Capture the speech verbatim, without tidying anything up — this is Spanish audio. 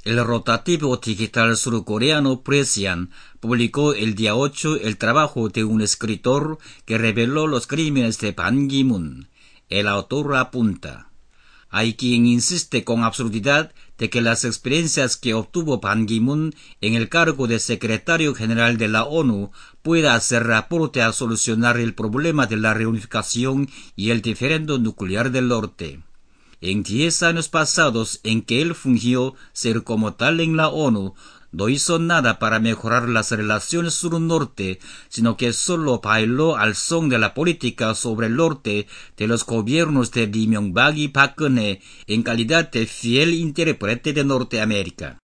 El rotativo digital surcoreano Presian publicó el día ocho el trabajo de un escritor que reveló los crímenes de Ban Ki-moon. El autor apunta: hay quien insiste con absurdidad de que las experiencias que obtuvo Ban Ki-moon en el cargo de secretario general de la ONU pueda hacer aporte a solucionar el problema de la reunificación y el diferendo nuclear del norte. En diez años pasados en que él fungió ser como tal en la ONU, no hizo nada para mejorar las relaciones sur-norte, sino que solo bailó al son de la política sobre el norte de los gobiernos de Lee Myung-bak y Park Geun-hye en calidad de fiel intérprete de Norteamérica.